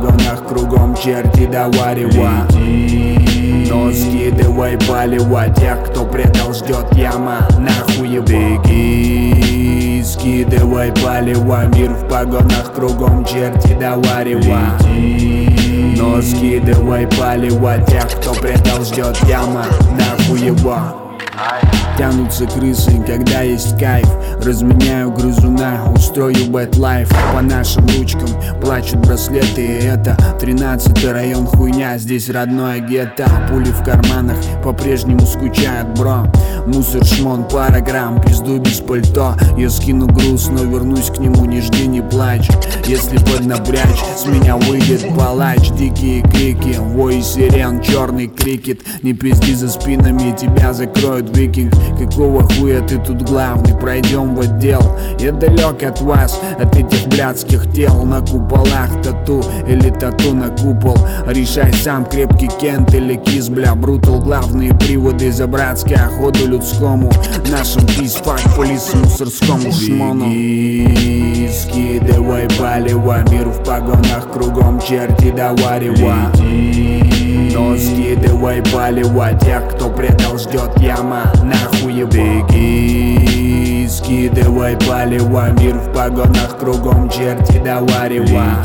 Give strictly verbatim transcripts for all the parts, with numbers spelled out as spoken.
погонах, кругом черти да варева. Но скидывай палево, тех, кто предал, ждет яма, нахуй его. Беги, скидывай палево, мир в погонах, кругом черти да варева. Но скидывай палево, тех, кто предал, ждет яма, нахуй его. Тянутся крысы, когда есть кайф. Разменяю грызуна, устрою бэт-лайф. По нашим ручкам плачут браслеты. И это тринадцатый район, хуйня, здесь родное гетто. Пули в карманах по-прежнему скучают, бро. Мусор, шмон, пара грамм, пизду без пальто. Я скину груз, но вернусь к нему, не жди, не плачь. Если поднапрячь, с меня выйдет палач. Дикие крики, вой сирен, черный крикет. Не пизди за спинами, тебя закроют викинг. Какого хуя ты тут главный? Пройдем в отдел. Я далек от вас, от этих блядских тел. На куполах тату или тату на купол. Решай сам, крепкий Кент или кис, бля. Брутал, главные приводы за братской охоту людскому. Нашим пись-фак по лису мусорскому шмону. Беги, скидывай палево, мир в погонах, кругом черти да варева. Но скидывай палево, тех, кто предал, ждет яма, нахуй его. Беги, скидывай палево, мир в погонах, кругом черти да варева.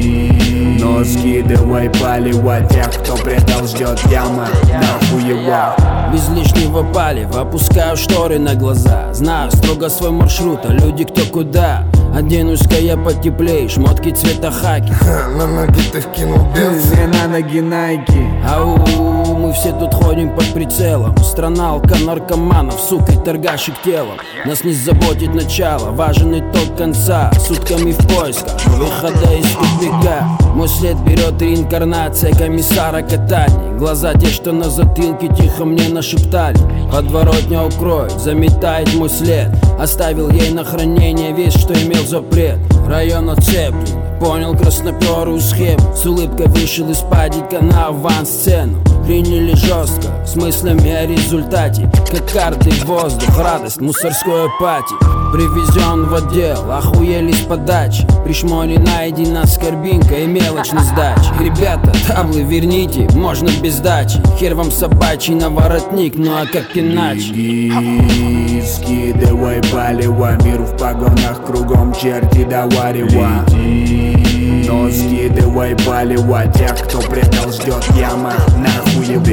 Но скидывай палево, тех, кто предал, ждет яма, нахуй его. Без лишнего палева опускаю шторы на глаза. Знаю строго свой маршрут, а люди кто куда. Оденусь-ка я потеплей, шмотки цвета хаки. На ноги ты вкинул без. На ноги найки. Ау, мы все тут ходим под прицелом. Страна алко-наркоманов, сука, и торгашек телом. Нас не заботит начало, важен итог конца. Сутками в поисках выхода из тупика. Мой след берет реинкарнация комиссара Катани. Глаза те, что на затылке, тихо мне нашептали. Подворотня укроет, заметает мой след. Оставил ей на хранение весь, что имел запрет. Район оцеплен, понял красноперую схему. С улыбкой вышел из падика на авансцену. Приняли жестко, с мыслями о результате. Как карты в воздух, радость мусорской апатии. Привезен в отдел, охуели с подачи. Пришморе найдена скорбинка и мелочной сдачи. Ребята, таблы верните, можно без дачи. Хер вам собачий наворотник, ну а как иначе? Беги, скидывай палево, мир в погонах, кругом черти да варева. Но скидывай палево, тех, кто предал, ждет яма, нахуй его.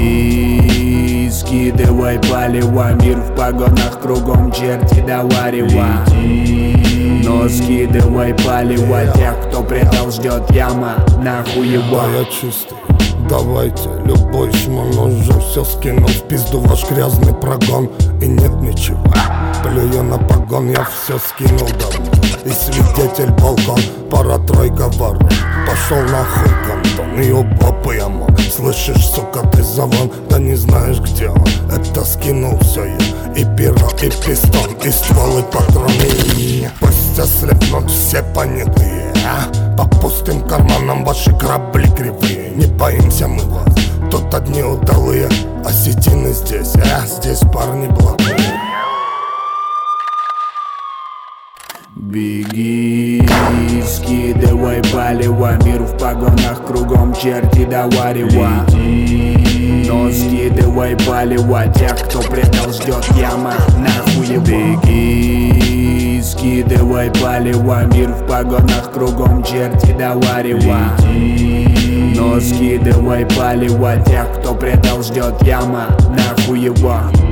Беги, скидывай палево, мир в погонах, кругом черти да варева. Но скидывай палево, тех, кто предал, ждет яма, нахуй его. Да, я чистый, давайте, любой шмон уже все скинул в пизду ваш грязный прогон. И нет ничего, плюю на погон, я все скинул давно. И свидетель балкон, пара-тройка ворон. Пошел нахуй, Гантон, и оба я мог. Слышишь, сука, ты завон, да не знаешь где он. Это скинул все я, и перо, и пистон, и ствол, и патроны. Пусть ослепнут все понятые, а? По пустым карманам ваши корабли кривые. Не боимся мы вас, тут одни удалые. Осетины здесь, а здесь парни блатные. Беги, скидывай палево, мир в погонах, кругом черти да варева. Но скидывай палево, тех, кто предал, ждет яма, нахуй его. Беги, скидывай палево, мир в погонах, кругом черти да варева. Но скидывай палево, тех, кто предал, ждет яма, нахуй его.